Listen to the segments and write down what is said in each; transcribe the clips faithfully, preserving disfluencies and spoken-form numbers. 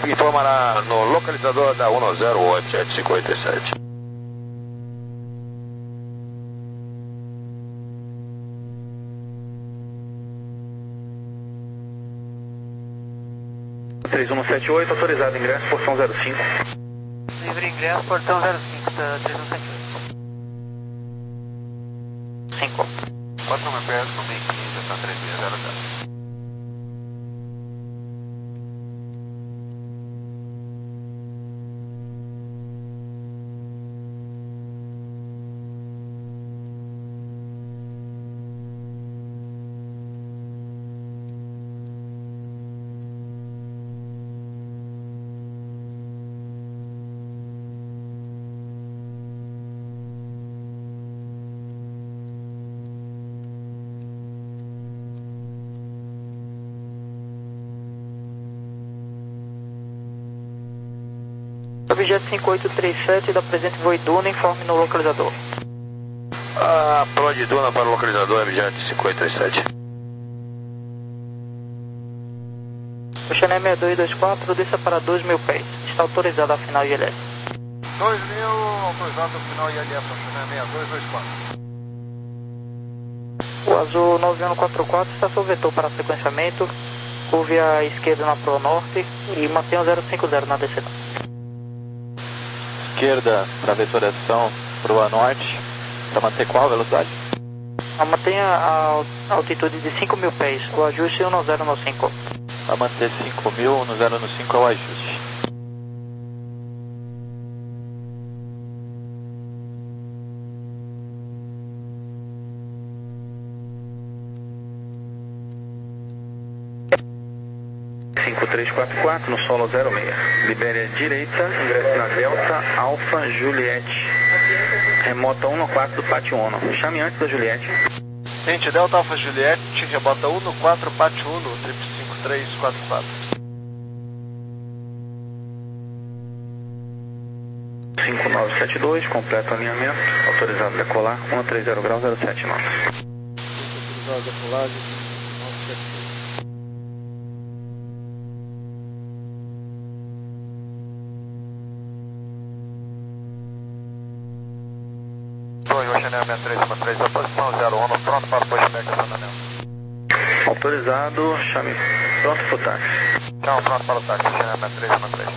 informará no localizador da um zero oito sete cinco sete. três um sete oito, autorizado ingresso, portão zero cinco. Livre ingresso, portão zero cinco, da três um sete oito. cinco. quatro mil pés, no meio quinze, está três seis zero zero. Objeto cinco oito três sete da presente voo Iduna, informe no localizador. Ah, Pro de Iduna para o localizador, objeto cinco oito três sete. O Chennai seis dois dois quatro, desça para dois mil pés. Está autorizado a final I L S. dois mil, autorizado a final I L S, Chennai seis dois dois quatro. O Azul nove um quatro quatro está sob vetor para sequenciamento. Curve à esquerda na Pro Norte e mantenha o zero cinco zero na descida. Esquerda para vetoração para o norte, para manter qual velocidade? A mantenha a altitude de cinco mil pés, o ajuste um zero no cinco. Para manter cinco mil, um zero no cinco é o ajuste. cinco três quatro quatro, no solo zero seis. Libere a direita, ingresse na Delta Alfa Juliette. Remota um no quatro do Pátio Uno. Chame antes da Juliette. Gente, Delta Alfa Juliette, rebota um no quatro, Pátio Uno, trip cinco três quatro quatro. cinco nove sete dois, completo alinhamento. Autorizado a decolar, um três zero grau, zero sete nove. Autorizado a decolagem, nove sete dois. Chennai seis três um três, posição zero um, pronto para o pushback acionamento. Autorizado, chame pronto para o táxi. Então, pronto para o táxi, Chennai seis três um três.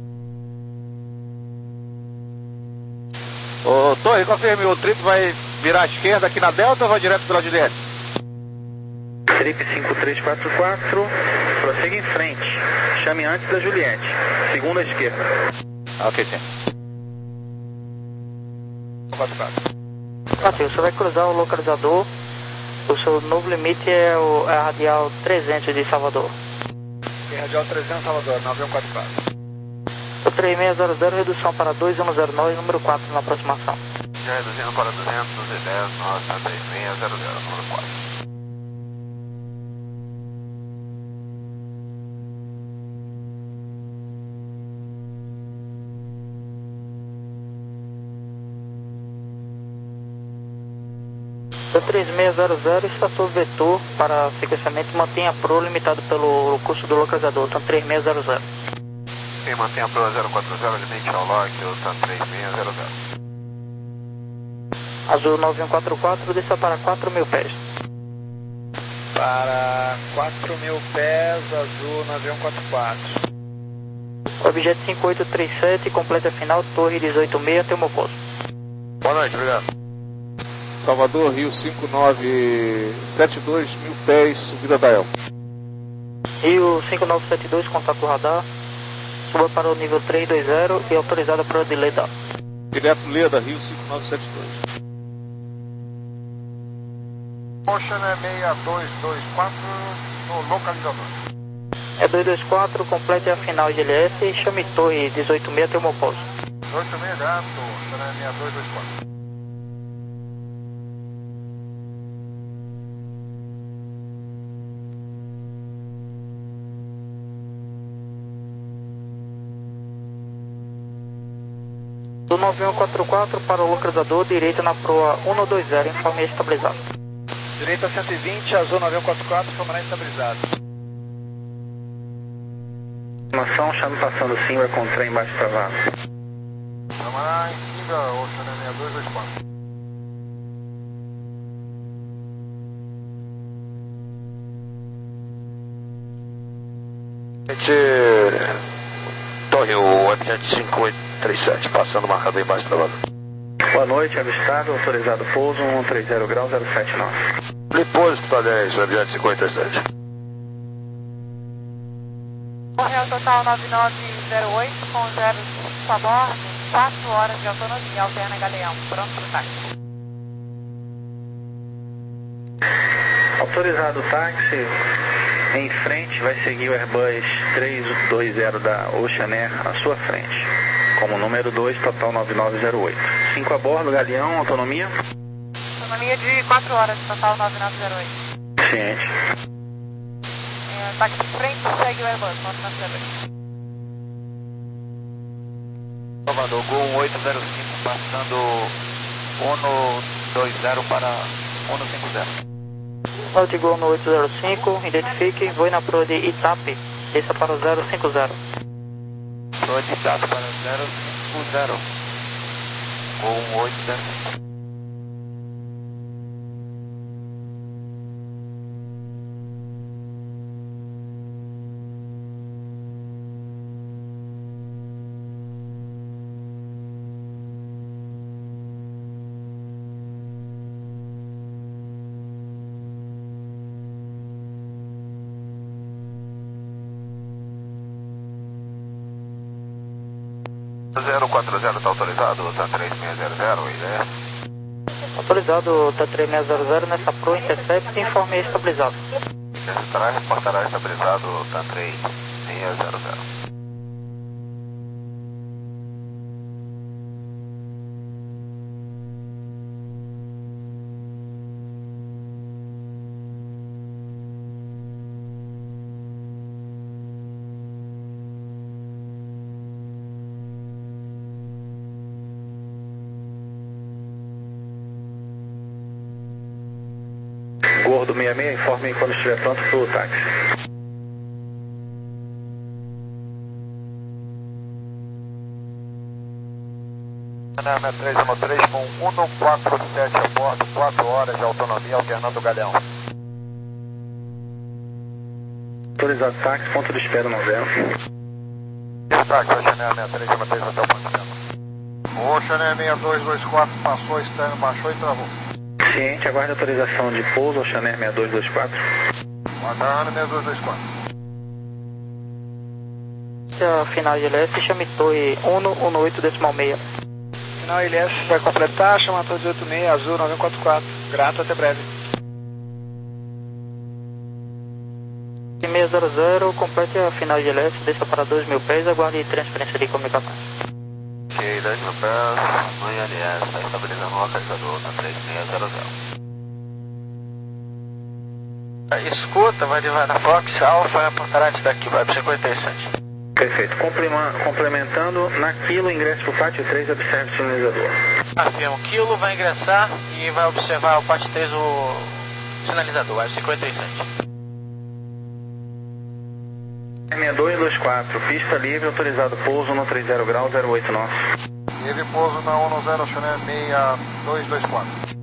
Ô, Torre, confirme, o trip vai virar à esquerda aqui na Delta ou vai direto pela Juliette? Trip cinco três quatro quatro, prossiga em frente. Chame antes da Juliette, segunda à esquerda. Ah, ok, sim. quatro quatro. Assim, você vai cruzar o localizador. O seu novo limite é, o, é a radial trezentos de Salvador. Tem radial trezentos Salvador, nove um quatro quatro. O três seis zero zero, redução para dois um zero nove, número quatro na aproximação. Já reduzindo para duzentos e dez, nove três seis zero zero, número quatro. O três seis zero zero está sob vetor para sequenciamento e mantenha Pro limitado pelo curso do localizador, TAM três seis zero zero. Quem mantém a Pro zero quatro zero, limite ao lock, o TAM três seis zero zero. Azul nove um quatro quatro, desça para quatro mil pés. Para quatro mil pés, Azul nove um quatro quatro. Objeto cinco oito três sete, completa a final, Torre dezoito seis, até o meu posto. Boa noite, obrigado. Salvador, Rio cinco nove sete dois, mil pés, subida da El. Rio cinco nove sete dois, contato radar. Suba para o nível três dois zero e autorizada para o delay da. Direto Leda, Rio cinco nove sete dois. Ocean é seis dois dois quatro no localizador. É dois dois quatro, complete a final de L S e chame Torre dezoito seis até o meu posto. dezoito seis, gato, Ocean é seis dois dois quatro. Do nove um quatro quatro para o localizador, direita na proa um dois zero, informe estabilizado. Direita cento e vinte, Azul nove um quatro quatro, informará estabilizado. Informação, chame passando sim, vai com o trem embaixo travado. Vamos lá, em Singa, Ocean seis dois dois quatro. Torre, o Webjet cinco oito três sete, passando marcado embaixo travado. Boa noite, avistado, autorizado pouso, cento e trinta graus, zero sete nove. Depósito para dez, Webjet cinco oito três sete. Correio total nove nove zero oito, com zero cinco a bordo, quatro horas de autonomia, alterna Galeão, pronto para o táxi. Autorizado o táxi, em frente vai seguir o Airbus trezentos e vinte da Ocean Air à sua frente, como número dois, total nove nove zero oito. cinco a bordo, Galeão, autonomia? Autonomia de quatro horas, total nove nove zero oito. Ciente. É, táxi em frente, segue o Airbus, nove nove zero oito. Salvador, Gol oito zero cinco, passando Uno dois zero para Uno cinco zero. Norte Gol no oito zero cinco, identifique, voe na proa de Itape, desça para o zero cinco zero. Proa de Itape para zero cinco zero. Gol oito zero cinco. zero quatro zero está autorizado, tá três seis zero zero, ideia. Autorizado, tá três seis zero zero, nessa proa intercept, informe estabilizado. Registrar, reportará estabilizado, tá três seis zero zero. Gordo sessenta e seis, informe quando estiver pronto para o táxi. Ana três um três com cento e quarenta e sete a bordo, quatro horas de autonomia, alternando Galeão. Autorizado táxi, ponto de espera no zero. Táxi, Ocean seis três um três até o ponto de espera. Ocean seis dois dois quatro, passou, externo, baixou e travou. Ciente, aguarde autorização de pouso, Ocean seis dois dois quatro. Guardando seis dois dois quatro. A final de L S, chame torre Uno um oito decimal seis. Final L S vai completar, chama torre oito seis, azul nove um quatro quatro. Grato, até breve. seis zero zero, complete a final de L S, desça para dois mil pés, aguarde transferência de comunicações. Ok, dois mil pés, no I L S, está estabilizando o localizador na três seis zero zero. Escuta, vai levar na Fox, Alfa, reportará daqui, vai para cinquenta e sete. Perfeito. Complementando, na Kilo, ingresso para o pátio três, observe o sinalizador. Afirmo, Kilo vai ingressar e vai observar o pátio três, o sinalizador, vai cinquenta e sete. seis dois dois quatro, pista livre, autorizado pouso no trinta graus, zero oito nosso. Livre pouso na um zero, Ocean seis dois dois quatro.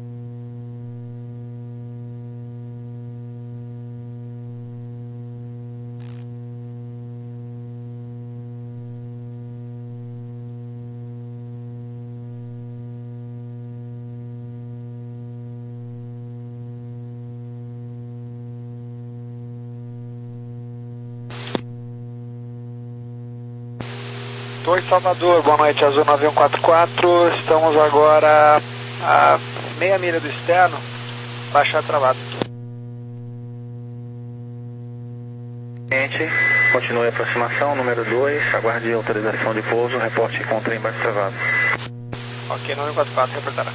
Torre Salvador, boa noite, azul nove um quatro quatro, estamos agora a meia milha do externo, baixar travado. Gente, continue a aproximação, número dois, aguarde autorização de pouso, reporte com o trem baixo travado. Ok, nove um quatro quatro, reportará.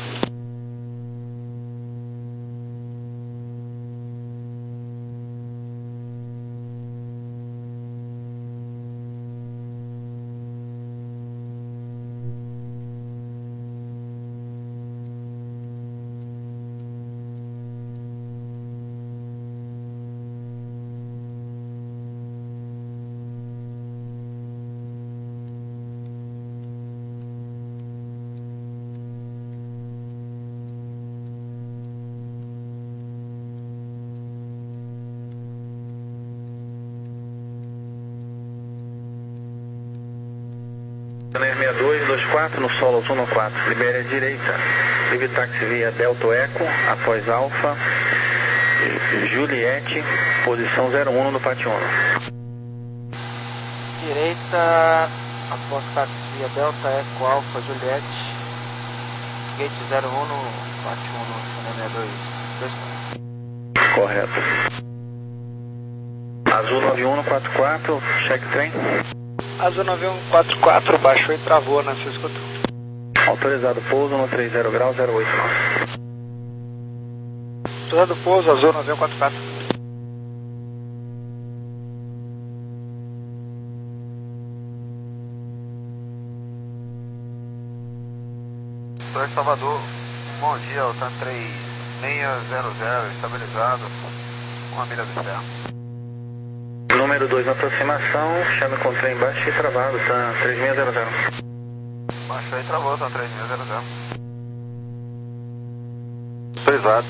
seis seis dois dois quatro no solo Azul no quatro, libere a direita, livre táxi via Delta Eco, após Alfa, Juliette, posição zero um no Pátio um. Direita, após táxi via Delta Eco Alfa Juliette, gate zero um no Pátio um no seis dois dois quatro. Correto. Azul nove um no quatro quatro, check trem. Azul nove um quatro quatro, baixou e travou na sua escuta. Autorizado pouso no trinta graus zero oito nove. Autorizado pouso, Azul nove um quatro quatro. Sou Salvador, bom dia, o TAM três seis zero zero, estabilizado, uma milha do externo. Número dois na aproximação, chame com trem baixo e travado, TAM três seis zero zero. Baixou e travou, TAM três seis zero zero. Autorizado.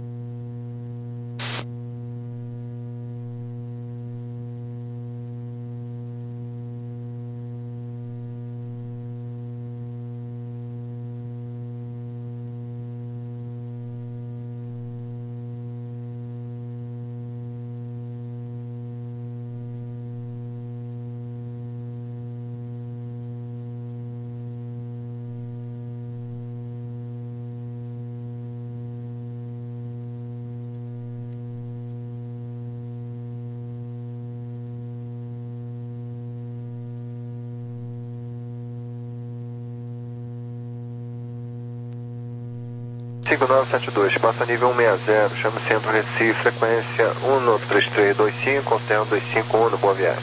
cinco nove sete dois, passa nível um seis zero, chama Centro Recife, frequência um três três dois cinco, hotel dois cinco um, boa viagem.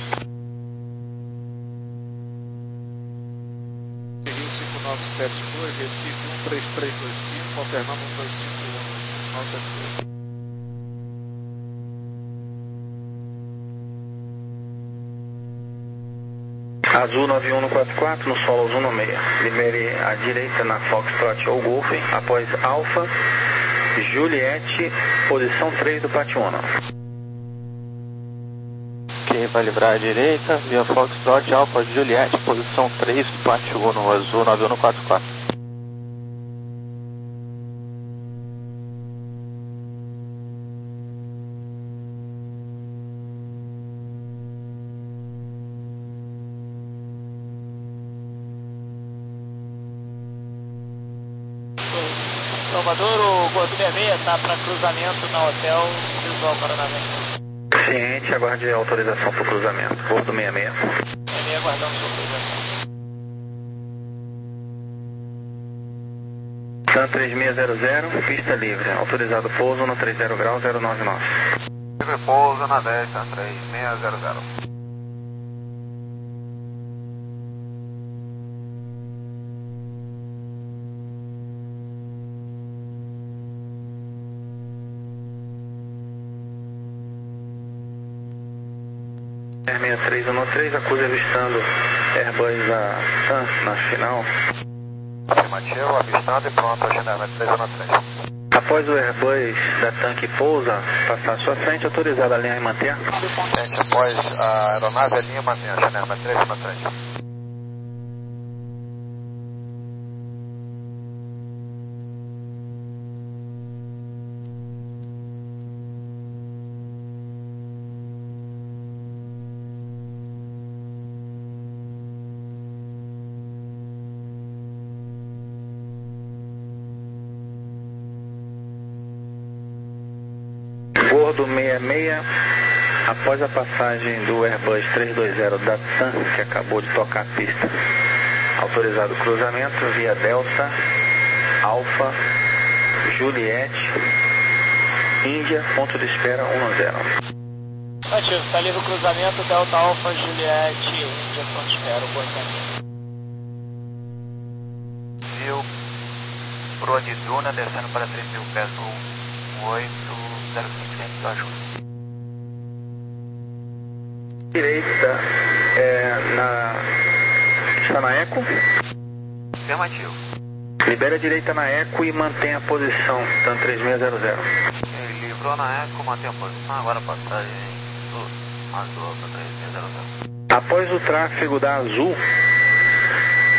Rio cinco nove sete dois, Recife um três três dois cinco, alternando um dois cinco um, cinco nove sete dois. Azul nove um no quatro quatro, no solo Azul no meio. Libere à direita na Foxtrot ou Golf, após Alfa, Juliette, posição três do Pátio um. Ok, vai livrar à direita, via Foxtrot, Alfa, Juliette, posição três do Pátio um, Azul nove um no quatro quatro. Salvador, o Gordo seis seis está para cruzamento na Hotel Visual Paranaense. Ciente, aguarde a autorização para o cruzamento. Gordo seis seis. seis seis aguardando sua autorização. TAM três seis zero zero, pista livre. Autorizado pouso no trinta graus zero nove nove. Livre pouso na dez, TAM três seis zero zero. seis seis três um três, acusa avistando Airbus da TAM na final. Afirmativo, avistado e pronto, a Geneva três um três. Após o Airbus da TAM que pousa, passar à sua frente, autorizado a linha e manter. Gente, após a aeronave, a linha mantém a Geneva três um três. Gordo seis seis, após a passagem do Airbus trezentos e vinte da TAM, que acabou de tocar a pista, autorizado cruzamento via Delta, Alfa, Juliette, Índia, ponto de espera um zero. Ativo, está livre o cruzamento, Delta Alfa, Juliette, Índia, ponto de espera, boa tarde. Viu, proa de Duna, descendo para três mil pés, um oito zero cinco, da ajuda. Direita, é, na... está na Eco. Afirmativo. Libere a direita na Eco e mantém a posição, TAM três seis zero zero. Ele livrou na Eco, mantém a posição, agora passagem do Azul, TAM três seis zero zero. Após o tráfego da Azul,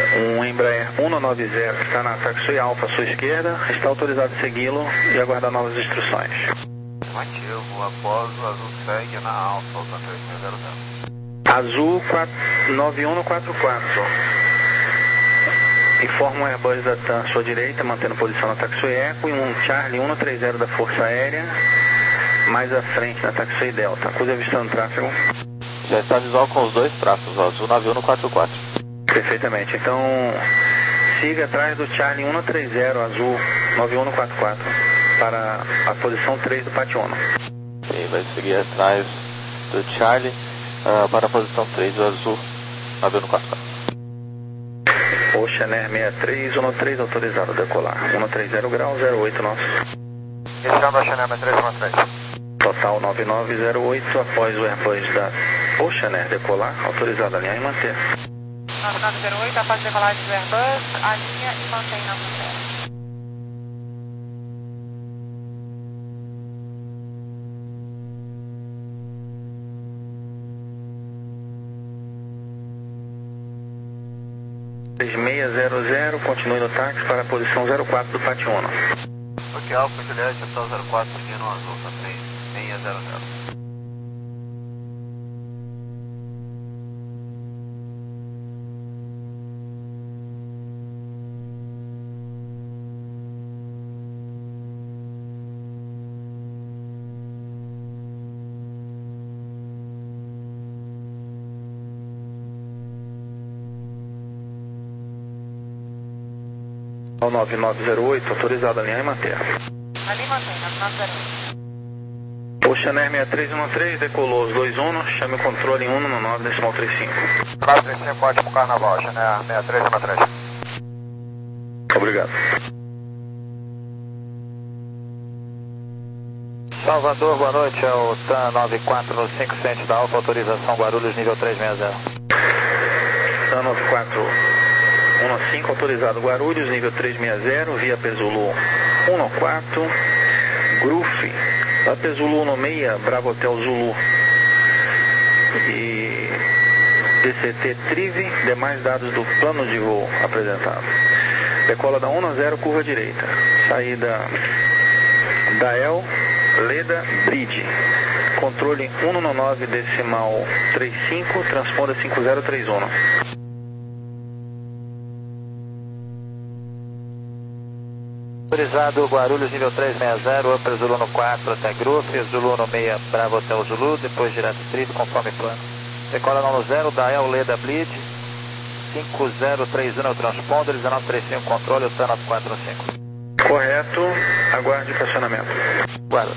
Um Embraer cento e noventa que está na taxi Alfa à sua esquerda, está autorizado a segui-lo e aguardar novas instruções. Afirmativo, após o azul segue na Alfa, Alfa três seis zero zero. Azul nove um quatro quatro. Informa o Airbus da TAM à sua direita, mantendo posição na Taxway Eco, e um Charlie cento e trinta da Força Aérea, mais à frente na Taxway Delta. Acusa avistando tráfego. Já está visual com os dois tráfegos, o azul nove um quatro quatro. Perfeitamente. Então, siga atrás do Charlie cento e trinta azul nove um quatro quatro para a posição três do Pátio Uno. Ok, vai seguir atrás do Charlie uh, para a posição três do azul nove um quatro quatro. Ocean Air sessenta e três, um três autorizado a decolar. cento e trinta grau, zero oito nosso. Iniciando a Ocean Air sessenta e três, um três. Total nove nove zero oito, após o Airbus da Ocean Air decolar, autorizado a alinhar e manter. nove nove zero oito, após decolagem do Airbus, alinha e mantém na mantém. três seis zero zero, continue no táxi para a posição zero quatro do Pátio Uno. Ok, Alfa Juliette, hotel zero quatro, seguindo o azul, tá três seis zero zero. Ao nove nove zero oito, autorizado a alinhar e manter. Ali mantém, nove nove zero oito. Ocean Air sessenta e três um três, decolou os dois Uno, chame o controle em um no nove decimal trinta e cinco. quatro três cinco, ótimo carnaval, Ocean Air sessenta e três um três. Obrigado. Salvador, boa noite, é o TAM nove quatro no cinco cento da Alfa, autorização Guarulhos, nível três seis zero. TAM nove quatro um cinco, autorizado Guarulhos, nível três seis zero, via Pesulu um quatro, Gruf, da Pesulu um seis, Bravo Hotel Zulu e D C T Trive, demais dados do plano de voo apresentado. Decola da um zero, curva direita, saída da El Leda Bridge, controle um no nove decimal trinta e cinco, transponda cinco zero três um. Autorizado Guarulhos, nível três seis zero, Upper Zulu no quatro até Gruf, Zulu no seis, Bravo Hotel Zulu, depois direto Trive, conforme plano. Decola no zero da El Leda Bridge, cinco zero três um é o transponder, dezenove trinta e cinco controle, o TAM nove quatro um cinco. Correto, aguarde estacionamento. Guarda.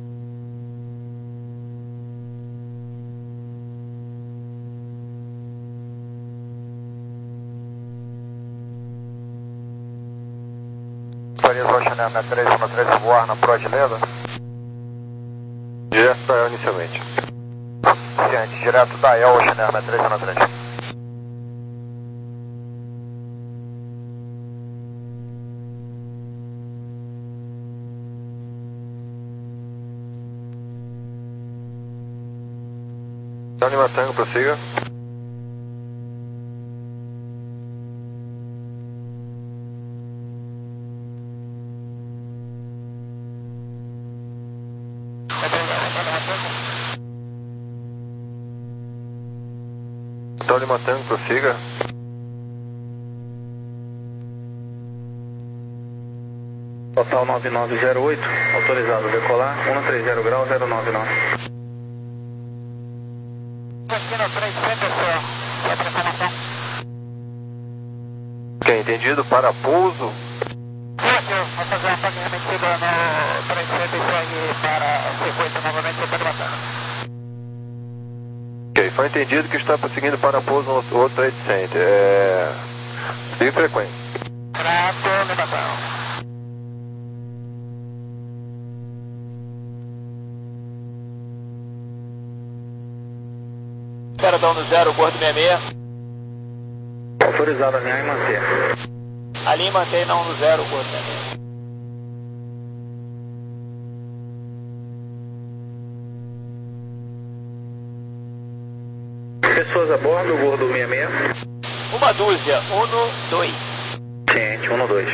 Autoriza Ocean Air sessenta e três um três a voar na Proa de Leda. Direto da El inicialmente. Ciente, direto da El Ocean Air sessenta e três um três. Lima Tango, prossiga. Hotel Lima Tango, prossiga. Total nove nove zero oito, autorizado a decolar, um três zero grau, zero nove nove. Ok, entendido, para pouso. Vou fazer uma paginha metida no três cento e segue para o circuito novamente, para baixar. Ok, foi entendido que está prosseguindo para pouso no outro Trade Center. É... Siga frequente. Prato, levantar. Espera dar no zero, gordo sessenta e seis. Autorizado a alinhar e manter. Ali mantém não no zero, gordo sessenta e seis. Pessoas a bordo, gordo sessenta e seis. Uma dúzia, um, dois. Ciente, um, dois.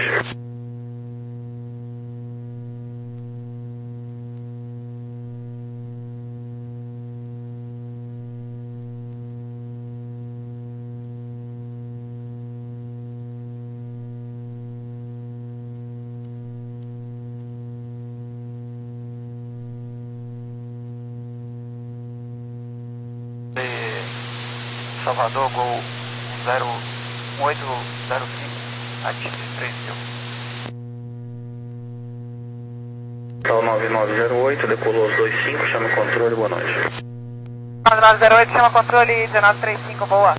Salvador, Gol um oito zero cinco, atinge três mil. Tal nove nove zero oito, decolou os dois cinco, chama o controle, boa noite. nove nove zero oito, chama controle, dezenove trinta e cinco, boa.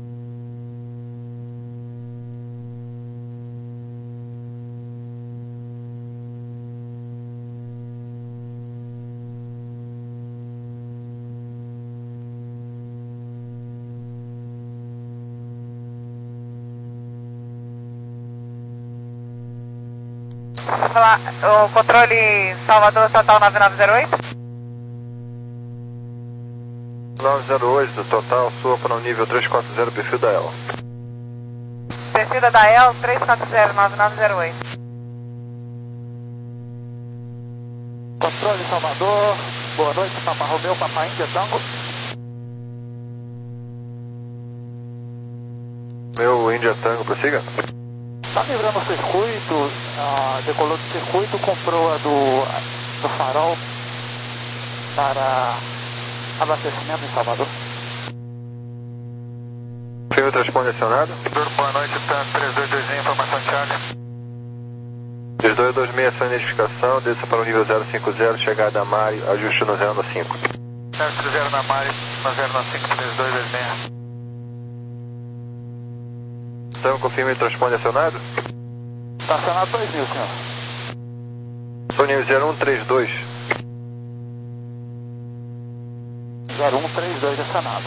O controle Salvador, total nove nove zero oito. nove zero oito, total, sua para o nível três quatro zero, perfil da Ela. Perfil da Ela, três quatro zero, nove nove zero oito. Controle Salvador, boa noite, Papa Romeu, Papa Índia, Tango. Meu Índia Tango, prossiga. Está livrando o circuito, ah, decolou do circuito, comprou a do, do farol para abastecimento em Salvador. Firme transponder acionado. Boa noite, Tango três dois dois zero, informação Charlie. três dois dois seis, sua identificação, desça para o nível zero cinco zero, chegada a Mari, ajuste no zero cinco. zero cinco zero na Mari, no zero cinco, três dois dois seis. Então, confirme o transponder acionado? Está acionado dois mil, senhor. Sou nível zero um três dois. zero um três dois acionado.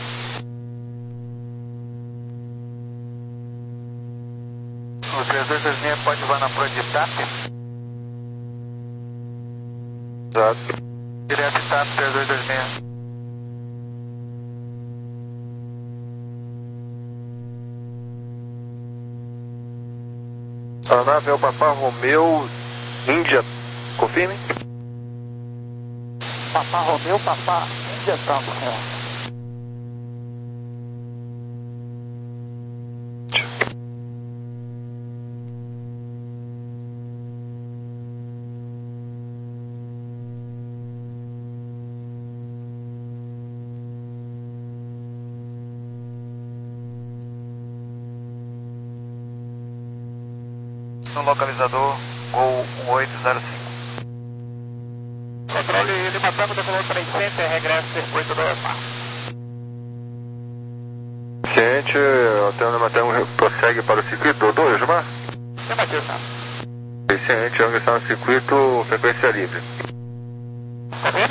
O três dois dois seis pode voar na proa de TAP? Exato. Direto TAP três dois dois seis. A nave é o Papa Romeu Índia, confirme? Papa Romeu, Papa Índia, Tango, senhor. No localizador, Gol um oito zero cinco. Controle Lima Tango, decolou três cento, regresso circuito do mar. Ciente, o Hotel Lima Tango prossegue para o circuito dois, Mar? Negativo, senhor. Ciente, ingressar no circuito, frequência livre. Confirma?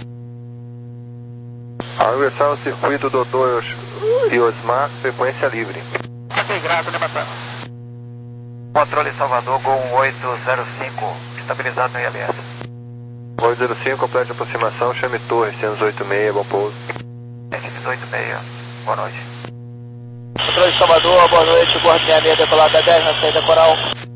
Ao ingressar no circuito do dois e Osmar, frequência livre. Ok, graças, Lima Tango. Controle Salvador, Gol um oito zero cinco, estabilizado no I L S. oito zero cinco, complete a aproximação, chame torre, cento e oito seis, bom pouso. cento e dezoito seis, boa noite. Controle Salvador, boa noite, bordo sessenta e seis, decolada dez na saída coral.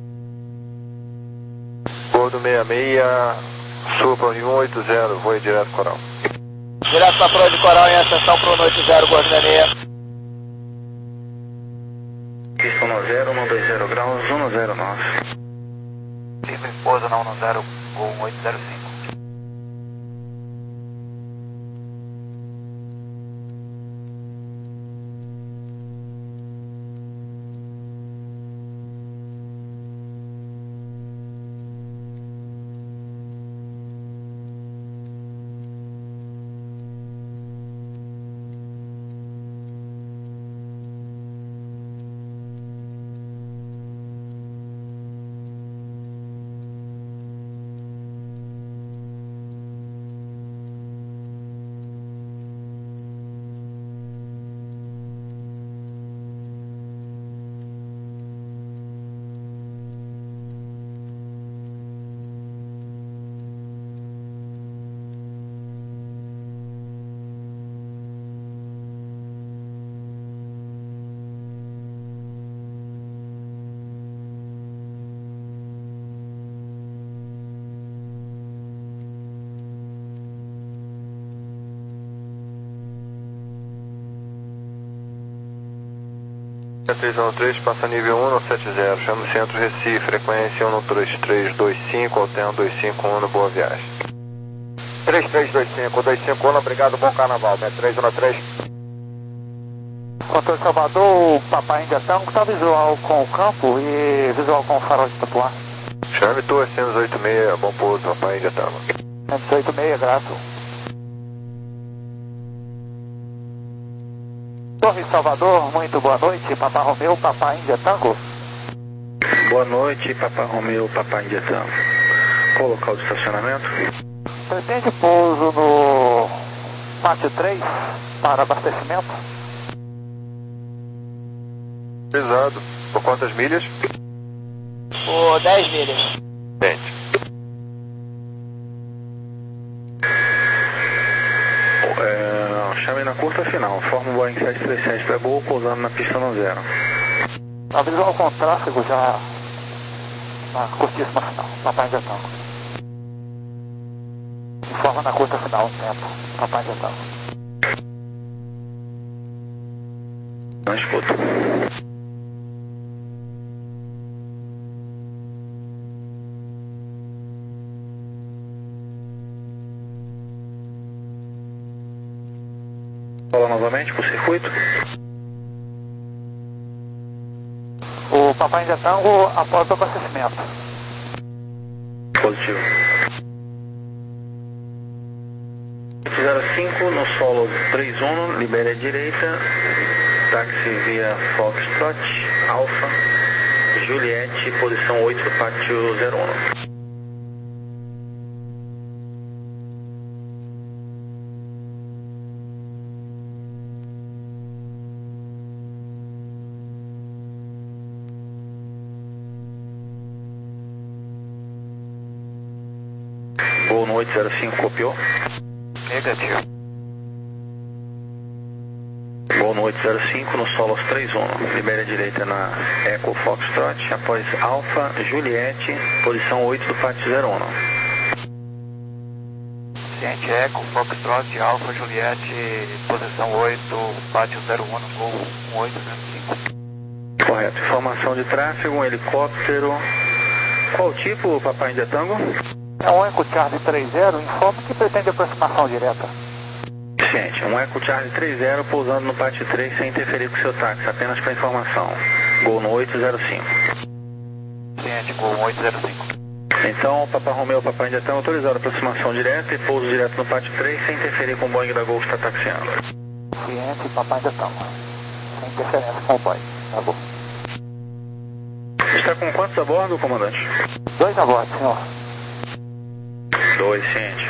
Bordo sessenta e seis, sul para o nível um oito zero, voe direto coral. Direto para a proa de coral em ascensão para o um oito zero, bordo sessenta e seis. Pista um zero, um dois zero graus, um zero nove. Firme pouso na um zero, Gol um oito zero cinco. três um três, passa nível um no sete zero, chama o centro Recife, frequência um três três dois cinco, alterno dois cinco um, boa viagem. três três dois cinco, dois cinco um, obrigado, bom carnaval, três um três. Controle Salvador, Papai Índia Tango, está visual com o campo e visual com o farol de Tapuã. Chame Torre cento e oitenta e seis, bom pouso, Papai Índia Tango. cento e oitenta e seis, grato. Torre Salvador, muito boa noite, Papai Romeu, Papai Índia Tango. Boa noite, Papai Romeu, Papai Índia Tango. Qual o local de estacionamento? Pretende pouso no pátio três para abastecimento? Pesado. Por quantas milhas? Por dez milhas. Gente. É, chame na curta final. Forma o Boeing sete três sete para Gol, pousando na pista no zero. A visual com tráfego já na curtíssima final, Papai Índia Tango. Informa na curta final o tempo, Papai Índia Tango. Não escuta. Fala novamente pro circuito. O Papai Índia Tango após o abastecimento. Positivo. zero cinco no solo três um, libere a direita. Táxi via Foxtrot, Alfa, Juliette, posição oito do pátio zero um. Gol no oito zero cinco, copiou? Negativo. Gol no oito zero cinco, no Solos três um, libere a direita na Eco Foxtrot, após Alfa, Juliette, posição oito do pátio zero um. Ciente Eco, Foxtrot, Alfa, Juliette, posição oito, pátio zero um, Gol um oito zero cinco. Correto. Informação de tráfego, um helicóptero. Qual tipo, Papai Índia Tango? É um Eco Charlie três zero, informa que pretende aproximação direta. Ciente, um Eco Charlie três zero pousando no pátio três sem interferir com seu táxi, apenas para informação. Gol no oito zero cinco. Ciente, Gol oito zero cinco. Então, Papai Romeu, Papai Índia Tango, autorizado a aproximação direta e pouso direto no pátio três sem interferir com o Boeing da Gol que está taxiando. Ciente, Papai Índia Tango. Sem interferência com o Boeing, tá bom. Está com quantos a bordo, comandante? Dois a bordo, senhor. Dois, ciente.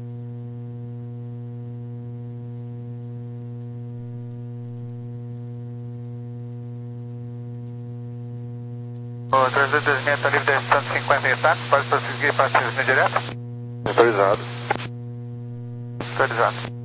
O três dois dois seis está livre de cento e cinquenta em táxi, pode prosseguir para a direto? Autorizado. Autorizado.